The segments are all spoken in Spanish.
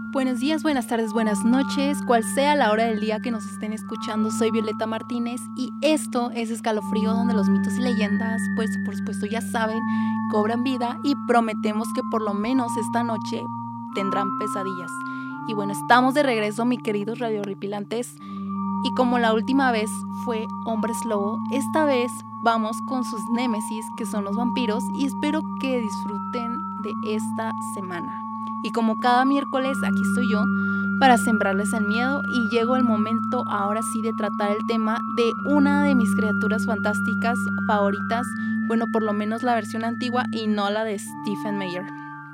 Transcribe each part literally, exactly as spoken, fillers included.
Buenos días, buenas tardes, buenas noches, cual sea la hora del día que nos estén escuchando. Soy Violeta Martínez y esto es Escalofrío, donde los mitos y leyendas, pues por supuesto ya saben, cobran vida y prometemos que por lo menos esta noche tendrán pesadillas. Y bueno, estamos de regreso, mis queridos radiohorripilantes, y como la última vez fue Hombres Lobo, esta vez vamos con sus némesis, que son los vampiros, y espero que disfruten de esta semana. Y como cada miércoles, aquí estoy yo para sembrarles el miedo, y llegó el momento ahora sí de tratar el tema de una de mis criaturas fantásticas favoritas, bueno, por lo menos la versión antigua y no la de Stephen Meyer.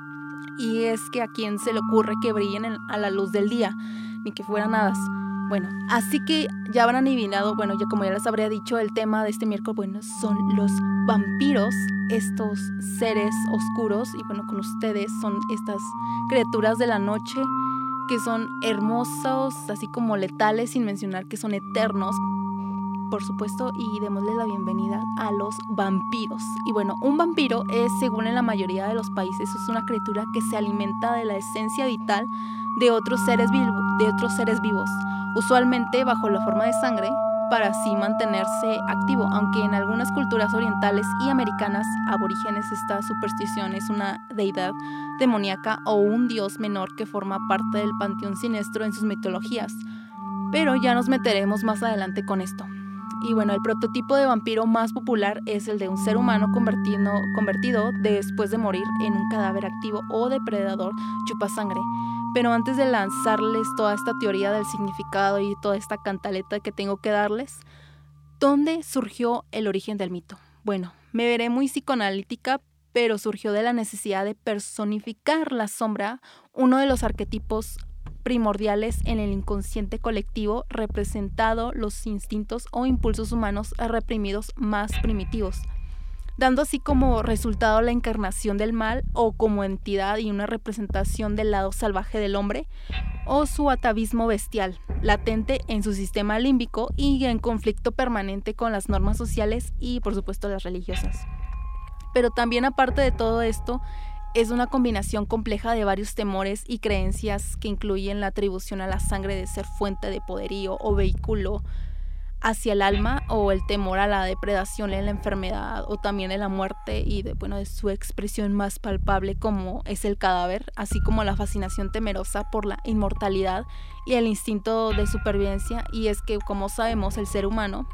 Y es que a quién se le ocurre que brillen a la luz del día, ni que fueran hadas. Bueno, así que ya habrán adivinado, bueno, ya como ya les habría dicho, el tema de este miércoles, bueno, son los vampiros, estos seres oscuros, y bueno, con ustedes son estas criaturas de la noche que son hermosos, así como letales, sin mencionar que son eternos, por supuesto, y démosle la bienvenida a los vampiros. Y bueno, un vampiro es, según en la mayoría de los países, es una criatura que se alimenta de la esencia vital de otros seres, vivo, de otros seres vivos, usualmente bajo la forma de sangre, para así mantenerse activo, aunque en algunas culturas orientales y americanas aborígenes esta superstición es una deidad demoníaca o un dios menor que forma parte del panteón siniestro en sus mitologías. Pero ya nos meteremos más adelante con esto. Y bueno, el prototipo de vampiro más popular es el de un ser humano convertido, convertido después de morir en un cadáver activo o depredador chupasangre. Pero antes de lanzarles toda esta teoría del significado y toda esta cantaleta que tengo que darles, ¿dónde surgió el origen del mito? Bueno, me veré muy psicoanalítica, pero surgió de la necesidad de personificar la sombra, uno de los arquetipos primordiales en el inconsciente colectivo, representado los instintos o impulsos humanos reprimidos más primitivos, dando así como resultado la encarnación del mal o como entidad y una representación del lado salvaje del hombre o su atavismo bestial, latente en su sistema límbico y en conflicto permanente con las normas sociales y por supuesto las religiosas. Pero también aparte de todo esto, es una combinación compleja de varios temores y creencias que incluyen la atribución a la sangre de ser fuente de poderío o vehículo hacia el alma, o el temor a la depredación en la enfermedad o también de la muerte y de, bueno, de su expresión más palpable como es el cadáver, así como la fascinación temerosa por la inmortalidad y el instinto de supervivencia. Y es que, como sabemos, el ser humano,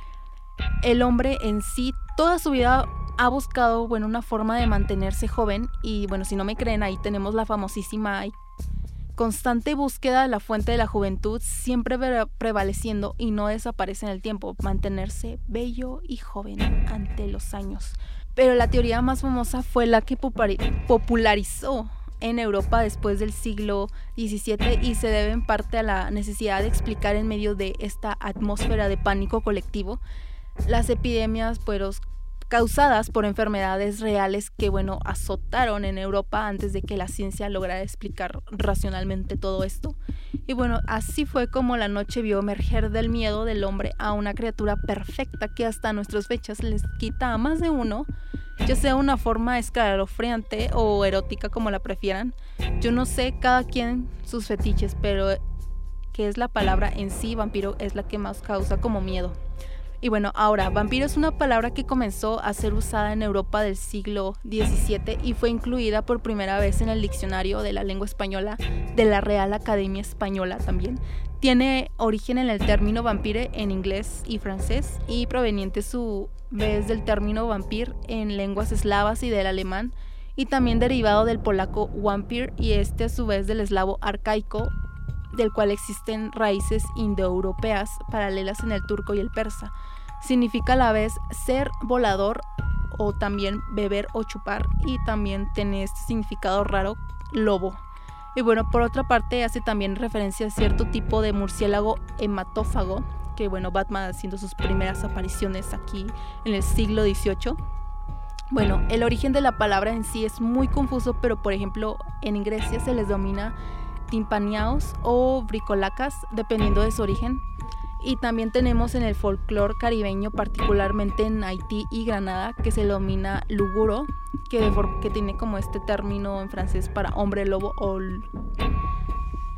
el hombre en sí, toda su vida ha buscado, bueno, una forma de mantenerse joven. Y bueno, si no me creen, ahí tenemos la famosísima y constante búsqueda de la fuente de la juventud, siempre prevaleciendo y no desaparece en el tiempo, mantenerse bello y joven ante los años. Pero la teoría más famosa fue la que popularizó en Europa después del siglo diecisiete y se debe en parte a la necesidad de explicar en medio de esta atmósfera de pánico colectivo las epidemias, pues, causadas por enfermedades reales que, bueno, azotaron en Europa antes de que la ciencia lograra explicar racionalmente todo esto. Y bueno, así fue como la noche vio emerger del miedo del hombre a una criatura perfecta que hasta nuestras fechas les quita a más de uno, ya sea una forma escalofriante o erótica, como la prefieran. Yo no sé, cada quien sus fetiches, pero que es la palabra en sí, vampiro, es la que más causa como miedo. Y bueno, ahora, vampiro es una palabra que comenzó a ser usada en Europa del siglo diecisiete y fue incluida por primera vez en el diccionario de la lengua española de la Real Academia Española también. Tiene origen en el término vampire en inglés y francés y proveniente a su vez del término vampir en lenguas eslavas y del alemán, y también derivado del polaco wampir y este a su vez del eslavo arcaico, del cual existen raíces indoeuropeas paralelas en el turco y el persa. Significa a la vez ser volador o también beber o chupar, y también tiene este significado raro, lobo. Y bueno, por otra parte hace también referencia a cierto tipo de murciélago hematófago, que bueno, Batman haciendo sus primeras apariciones aquí en el siglo dieciocho. Bueno, el origen de la palabra en sí es muy confuso, pero por ejemplo en Grecia se les denomina timpaniaos o bricolacas, dependiendo de su origen. Y también tenemos en el folclore caribeño, particularmente en Haití y Granada, que se denomina luguro, que, que tiene como este término en francés para hombre lobo o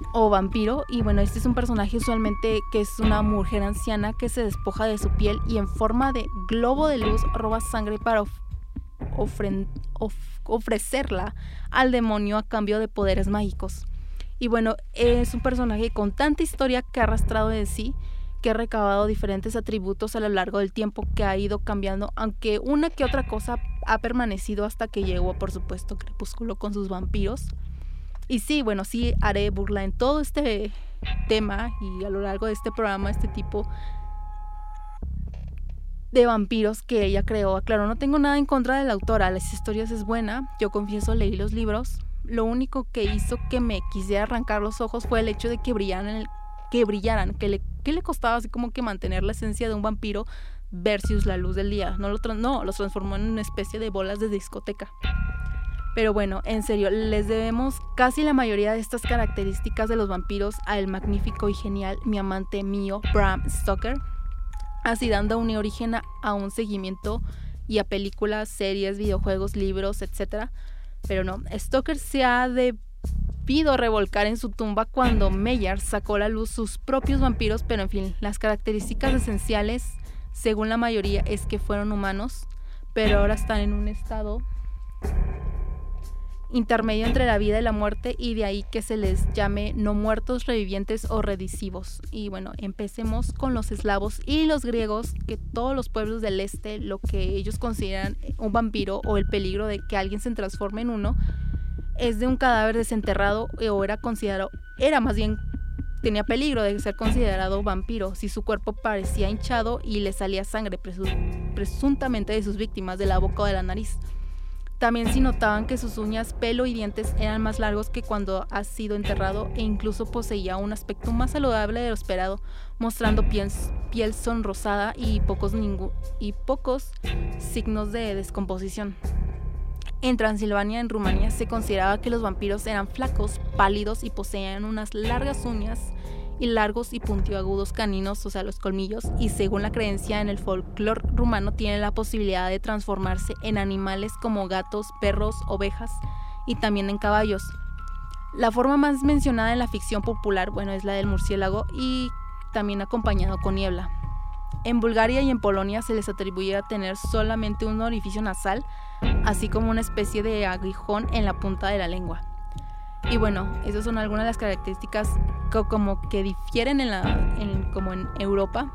o vampiro. Y bueno, este es un personaje usualmente que es una mujer anciana que se despoja de su piel y en forma de globo de luz roba sangre para of- ofren- of- ofrecerla al demonio a cambio de poderes mágicos. Y bueno, es un personaje con tanta historia que ha arrastrado de sí, que ha recabado diferentes atributos a lo largo del tiempo, que ha ido cambiando, aunque una que otra cosa ha permanecido hasta que llegó, por supuesto, Crepúsculo con sus vampiros. Y sí, bueno, sí haré burla en todo este tema y a lo largo de este programa, este tipo de vampiros que ella creó. Claro, no tengo nada en contra de la autora, las historias es buena, yo confieso leí los libros. Lo único que hizo que me quisiera arrancar los ojos fue el hecho de que brillaran, el, que brillaran, que le, que le costaba así como que mantener la esencia de un vampiro versus la luz del día. No, lo tra- no, los transformó en una especie de bolas de discoteca. Pero bueno, en serio, les debemos casi la mayoría de estas características de los vampiros al magnífico y genial mi amante mío, Bram Stoker, así dando un origen a, a un seguimiento y a películas, series, videojuegos, libros, etcétera. Pero no, Stoker se ha debido revolcar en su tumba cuando Meyer sacó a la luz sus propios vampiros, pero en fin, las características esenciales, según la mayoría, es que fueron humanos, pero ahora están en un estado intermedio entre la vida y la muerte, y de ahí que se les llame no muertos, revivientes o redisivos. Y bueno, empecemos con los eslavos y los griegos, que todos los pueblos del este, lo que ellos consideran un vampiro o el peligro de que alguien se transforme en uno, es de un cadáver desenterrado o era considerado, era más bien, tenía peligro de ser considerado vampiro si su cuerpo parecía hinchado y le salía sangre presu- presuntamente de sus víctimas de la boca o de la nariz. También si notaban que sus uñas, pelo y dientes eran más largos que cuando ha sido enterrado e incluso poseía un aspecto más saludable de lo esperado, mostrando piel, piel sonrosada y pocos, ningú, y pocos signos de descomposición. En Transilvania, en Rumanía, se consideraba que los vampiros eran flacos, pálidos y poseían unas largas uñas y largos y puntiagudos caninos, o sea, los colmillos, y según la creencia en el folclore rumano tienen la posibilidad de transformarse en animales como gatos, perros, ovejas y también en caballos. La forma más mencionada en la ficción popular, bueno, es la del murciélago y también acompañado con niebla. En Bulgaria y en Polonia se les atribuía tener solamente un orificio nasal, así como una especie de aguijón en la punta de la lengua. Y bueno, esas son algunas de las características que como que difieren en la, en, como en Europa.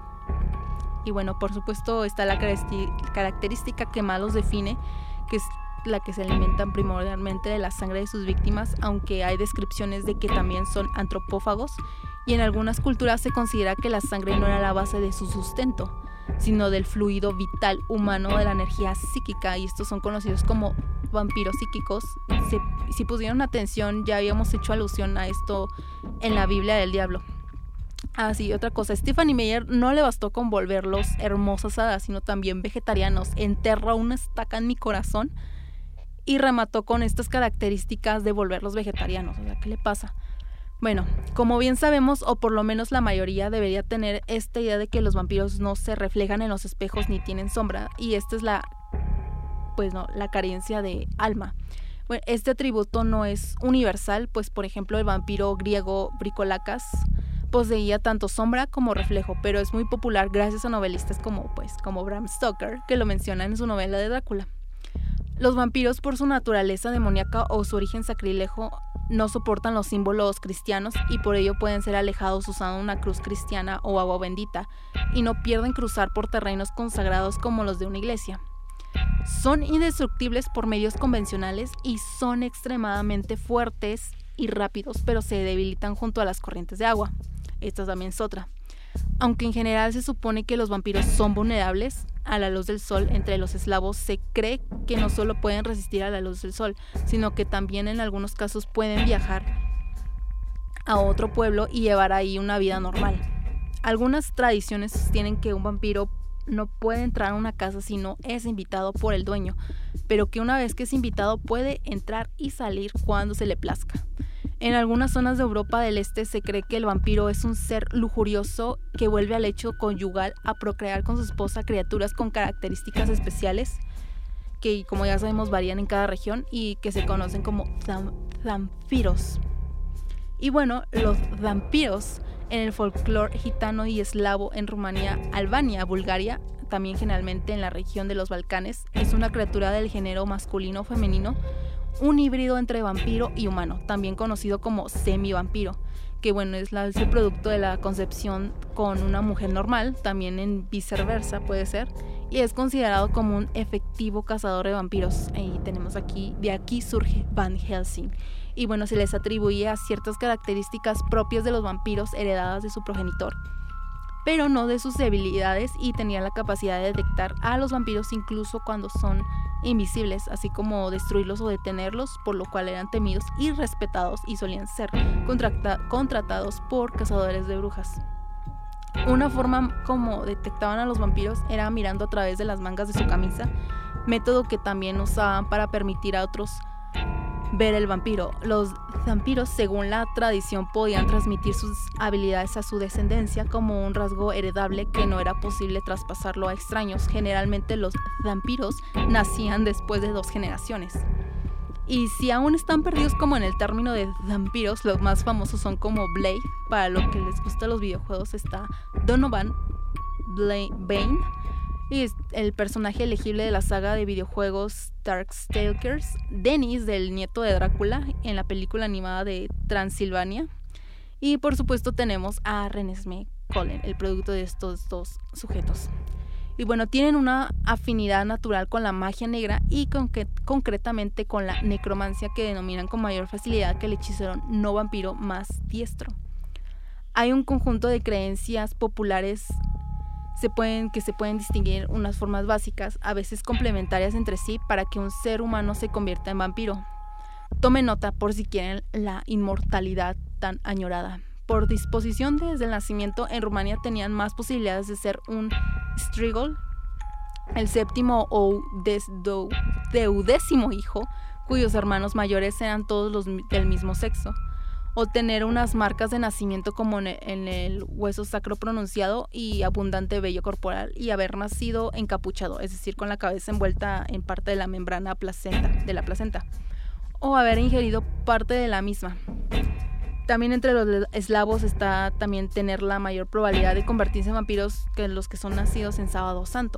Y bueno, por supuesto está la característica que más los define, que es la que se alimentan primordialmente de la sangre de sus víctimas, aunque hay descripciones de que también son antropófagos, y en algunas culturas se considera que la sangre no era la base de su sustento, sino del fluido vital humano, de la energía psíquica, y estos son conocidos como vampiros psíquicos. Si, si pusieron atención, ya habíamos hecho alusión a esto en la Biblia del Diablo. Ah, sí, otra cosa, Stephenie Meyer no le bastó con volverlos hermosas hadas, sino también vegetarianos. Enterró una estaca en mi corazón y remató con estas características de volverlos vegetarianos. O sea, ¿qué le pasa? Bueno, como bien sabemos, o por lo menos la mayoría debería tener esta idea de que los vampiros no se reflejan en los espejos ni tienen sombra, y esta es la, pues no, la carencia de alma. Bueno, este atributo no es universal, pues por ejemplo el vampiro griego Bricolacas poseía tanto sombra como reflejo, pero es muy popular gracias a novelistas como, pues, como Bram Stoker, que lo menciona en su novela de Drácula. Los vampiros, por su naturaleza demoníaca o su origen sacrilegio, no soportan los símbolos cristianos y por ello pueden ser alejados usando una cruz cristiana o agua bendita, y no pierden cruzar por terrenos consagrados como los de una iglesia. Son indestructibles por medios convencionales y son extremadamente fuertes y rápidos, pero se debilitan junto a las corrientes de agua. Esta también es otra. Aunque en general se supone que los vampiros son vulnerables a la luz del sol, entre los eslavos se cree que no solo pueden resistir a la luz del sol, sino que también en algunos casos pueden viajar a otro pueblo y llevar ahí una vida normal. Algunas tradiciones sostienen que un vampiro no puede entrar a una casa si no es invitado por el dueño, pero que una vez que es invitado puede entrar y salir cuando se le plazca. En algunas zonas de Europa del Este se cree que el vampiro es un ser lujurioso que vuelve al lecho conyugal a procrear con su esposa criaturas con características especiales que, como ya sabemos, varían en cada región y que se conocen como zampiros. Y bueno, los vampiros en el folclore gitano y eslavo en Rumanía, Albania, Bulgaria, también generalmente en la región de los Balcanes, es una criatura del género masculino o femenino, un híbrido entre vampiro y humano, también conocido como semi-vampiro, que bueno, es, la, es el producto de la concepción con una mujer normal, también en viceversa puede ser, y es considerado como un efectivo cazador de vampiros. Y tenemos aquí, de aquí surge Van Helsing. Y bueno, se les atribuía ciertas características propias de los vampiros heredadas de su progenitor, pero no de sus debilidades, y tenía la capacidad de detectar a los vampiros incluso cuando son invisibles, así como destruirlos o detenerlos, por lo cual eran temidos y respetados y solían ser contrata- contratados por cazadores de brujas. Una forma como detectaban a los vampiros era mirando a través de las mangas de su camisa, método que también usaban para permitir a otros ver el vampiro. Los vampiros, según la tradición, podían transmitir sus habilidades a su descendencia como un rasgo heredable que no era posible traspasarlo a extraños. Generalmente los vampiros nacían después de dos generaciones. Y si aún están perdidos como en el término de vampiros, los más famosos son como Blade, para lo que les gusta los videojuegos está Donovan Bane, y es el personaje elegible de la saga de videojuegos Darkstalkers, Dennis, del nieto de Drácula en la película animada de Transilvania, y por supuesto tenemos a Renesmee Colin, el producto de estos dos sujetos. Y bueno, tienen una afinidad natural con la magia negra y con que, concretamente con la necromancia, que denominan con mayor facilidad que el hechicero no vampiro más diestro. Hay un conjunto de creencias populares se pueden, que se pueden distinguir unas formas básicas, a veces complementarias entre sí, para que un ser humano se convierta en vampiro. Tome nota por si quieren la inmortalidad tan añorada. Por disposición desde el nacimiento, en Rumania tenían más posibilidades de ser un Strigol, el séptimo o deudécimo hijo, cuyos hermanos mayores eran todos los del mismo sexo, o tener unas marcas de nacimiento como en el hueso sacro pronunciado y abundante vello corporal, y haber nacido encapuchado, es decir, con la cabeza envuelta en parte de la membrana placenta, de la placenta, o haber ingerido parte de la misma. También entre los eslavos está también tener la mayor probabilidad de convertirse en vampiros que los que son nacidos en Sábado Santo.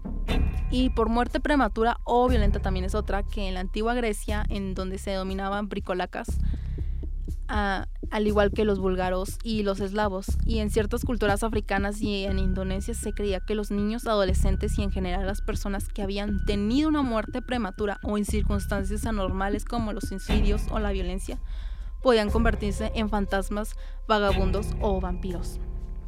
Y por muerte prematura o violenta también es otra, que en la antigua Grecia, en donde se denominaban bricolacas, a, al igual que los búlgaros y los eslavos, y en ciertas culturas africanas y en Indonesia se creía que los niños, adolescentes y en general las personas que habían tenido una muerte prematura o en circunstancias anormales como los suicidios o la violencia, podían convertirse en fantasmas, vagabundos o vampiros.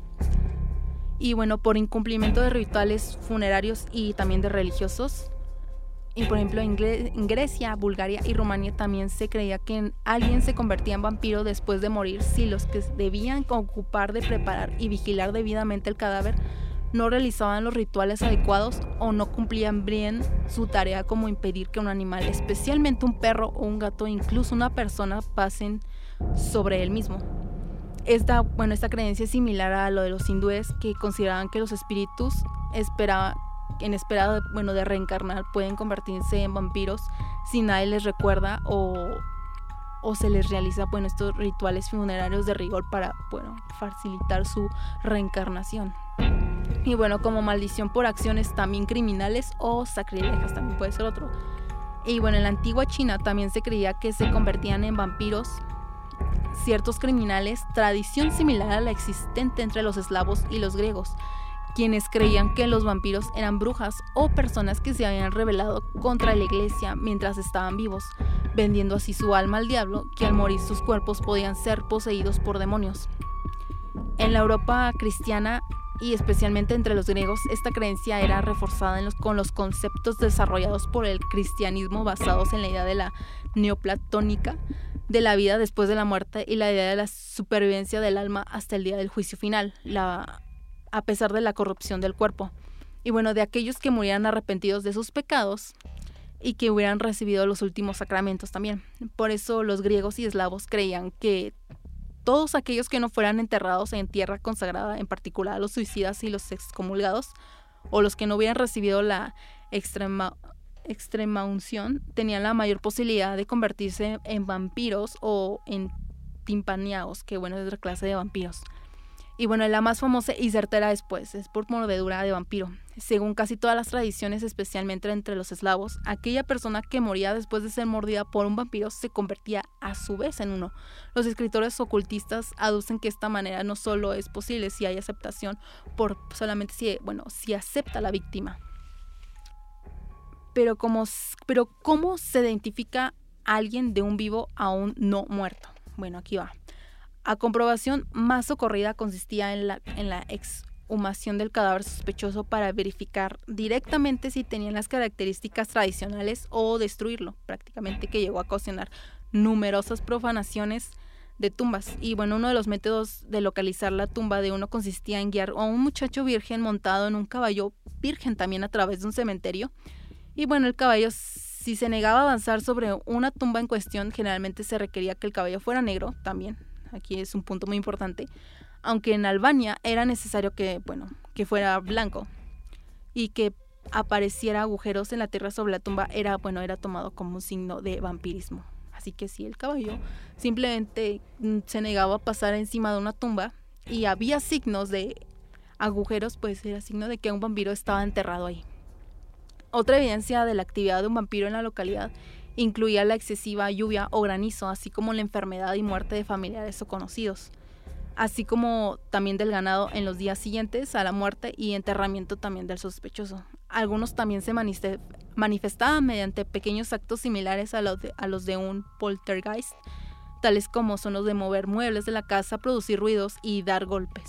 Y bueno, por incumplimiento de rituales funerarios y también de religiosos, y por ejemplo en, Gre- en Grecia, Bulgaria y Rumania también se creía que alguien se convertía en vampiro después de morir si los que debían ocupar de preparar y vigilar debidamente el cadáver no realizaban los rituales adecuados o no cumplían bien su tarea, como impedir que un animal, especialmente un perro o un gato, incluso una persona, pasen sobre él mismo. Esta, bueno, esta creencia es similar a lo de los hindúes, que consideraban que los espíritus espera, en espera de, bueno, de reencarnar pueden convertirse en vampiros si nadie les recuerda o, o se les realiza, bueno, estos rituales funerarios de rigor para, bueno, facilitar su reencarnación. Y bueno, como maldición por acciones también criminales o sacrilegios también puede ser otro. Y bueno, en la antigua China también se creía que se convertían en vampiros ciertos criminales, tradición similar a la existente entre los eslavos y los griegos, quienes creían que los vampiros eran brujas o personas que se habían rebelado contra la iglesia mientras estaban vivos, vendiendo así su alma al diablo, que al morir sus cuerpos podían ser poseídos por demonios. En la Europa cristiana y especialmente entre los griegos, esta creencia era reforzada en los, con los conceptos desarrollados por el cristianismo basados en la idea de la neoplatónica, de la vida después de la muerte y la idea de la supervivencia del alma hasta el día del juicio final, la, a pesar de la corrupción del cuerpo. Y bueno, de aquellos que murieran arrepentidos de sus pecados y que hubieran recibido los últimos sacramentos también. Por eso los griegos y eslavos creían que todos aquellos que no fueran enterrados en tierra consagrada, en particular los suicidas y los excomulgados, o los que no hubieran recibido la extrema, extrema unción, tenían la mayor posibilidad de convertirse en vampiros o en timpaniaos, que bueno, es otra clase de vampiros. Y bueno, la más famosa y certera después es por mordedura de vampiro. Según casi todas las tradiciones, especialmente entre los eslavos, aquella persona que moría después de ser mordida por un vampiro se convertía a su vez en uno. Los escritores ocultistas aducen que esta manera no solo es posible si hay aceptación, por solamente si, bueno, si acepta la víctima. Pero, como, pero ¿cómo se identifica a alguien de un vivo a un no muerto? Bueno, aquí va. A comprobación más socorrida consistía en la, en la exhumación del cadáver sospechoso para verificar directamente si tenían las características tradicionales o destruirlo, prácticamente, que llegó a ocasionar numerosas profanaciones de tumbas. Y bueno, uno de los métodos de localizar la tumba de uno consistía en guiar a un muchacho virgen montado en un caballo virgen también a través de un cementerio. Y bueno, el caballo, si se negaba a avanzar sobre una tumba en cuestión, generalmente se requería que el caballo fuera negro también. Aquí es un punto muy importante, aunque en Albania era necesario que, bueno, que fuera blanco y que apareciera agujeros en la tierra sobre la tumba era, bueno, era tomado como un signo de vampirismo. Así que si el caballo simplemente se negaba a pasar encima de una tumba y había signos de agujeros, pues era signo de que un vampiro estaba enterrado ahí. Otra evidencia de la actividad de un vampiro en la localidad incluía la excesiva lluvia o granizo, así como la enfermedad y muerte de familiares o conocidos, así como también del ganado en los días siguientes a la muerte y enterramiento también del sospechoso. Algunos también se manifestaban mediante pequeños actos similares a los de, a los de un poltergeist, tales como son los de mover muebles de la casa, producir ruidos y dar golpes.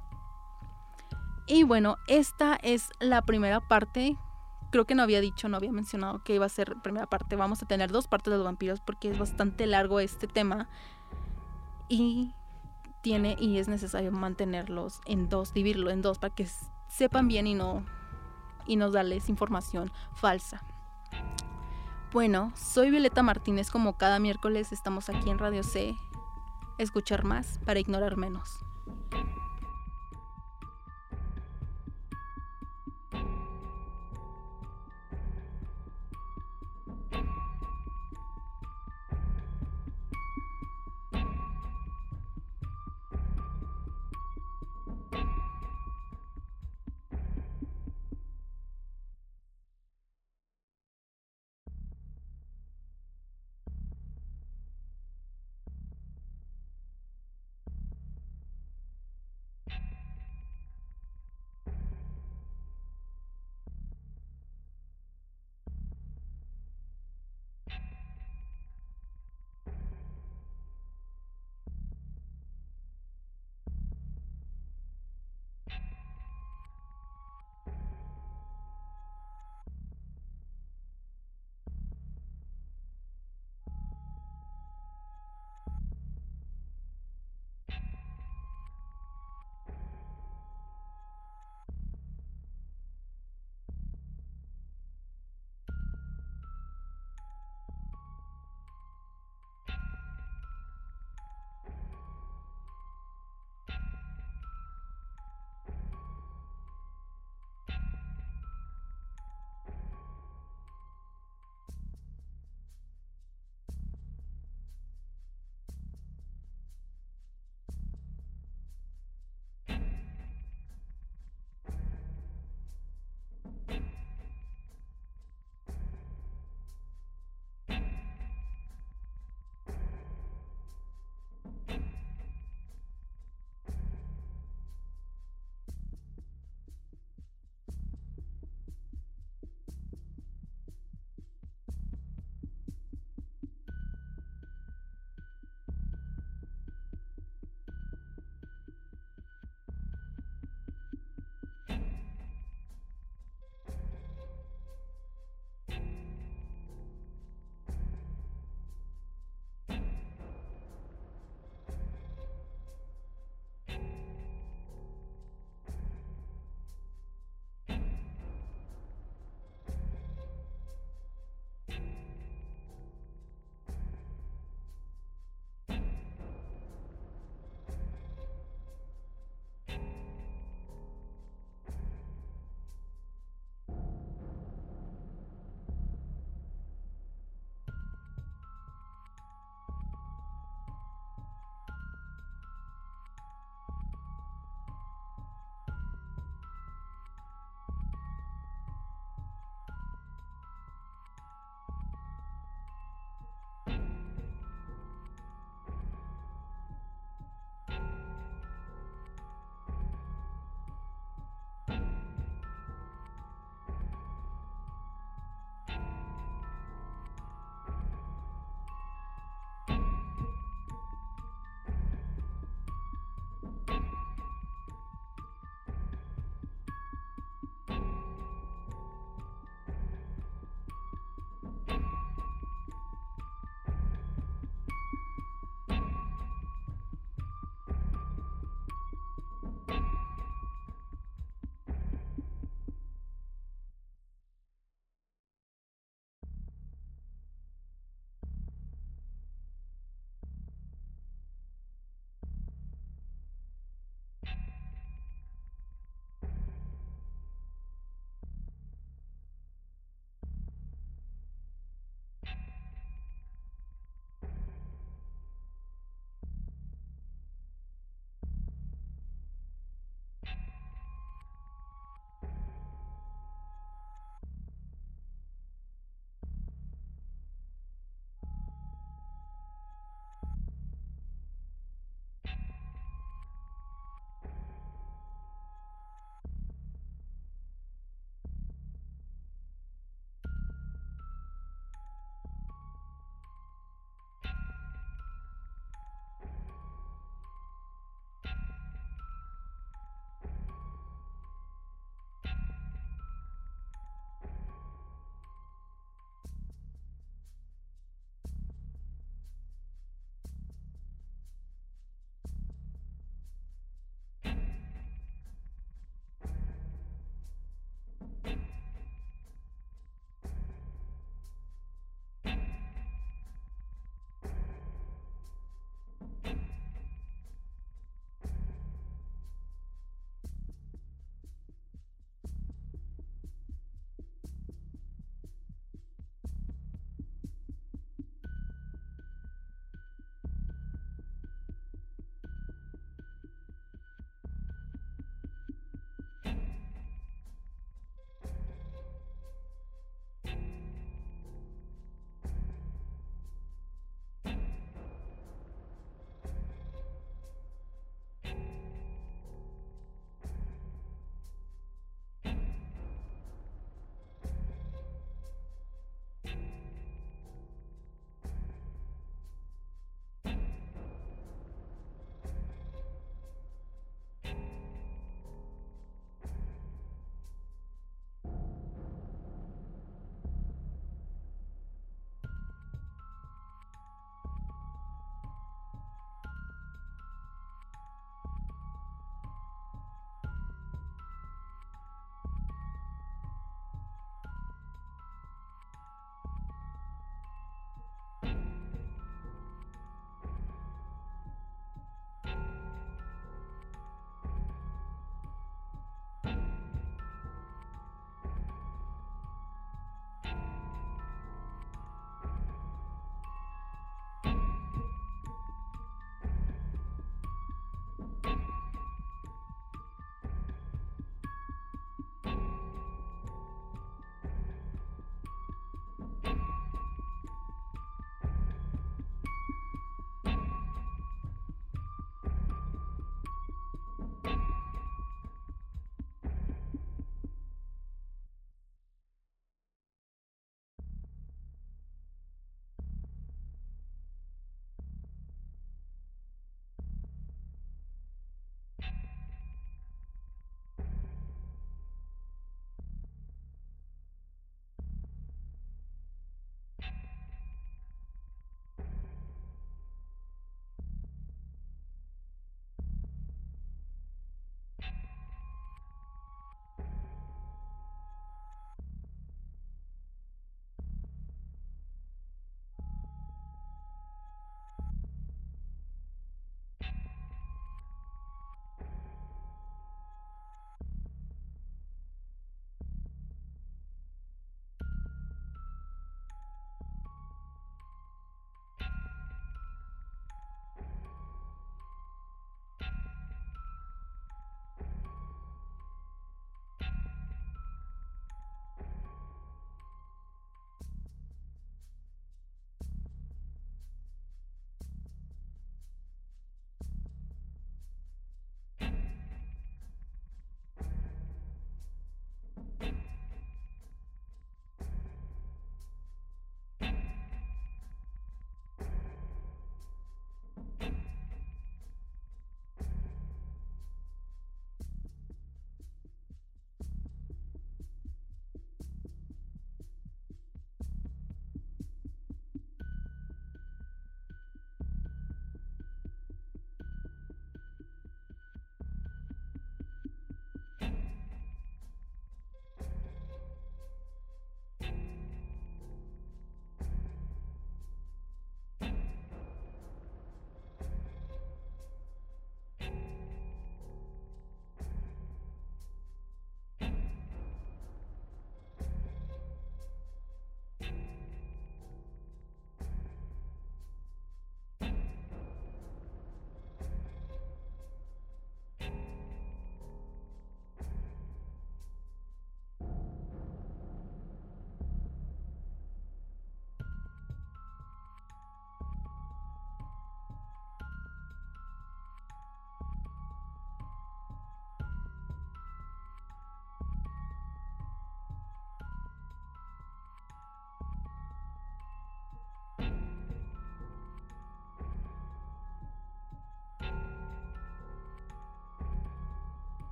Y bueno, esta es la primera parte. Creo que no había dicho, no había mencionado que iba a ser primera parte. Vamos a tener dos partes de los vampiros porque es bastante largo este tema y tiene y es necesario mantenerlos en dos, dividirlo en dos para que sepan bien y no y no darles información falsa. Bueno, soy Violeta Martínez, como cada miércoles estamos aquí en Radio C. Escuchar más para ignorar menos.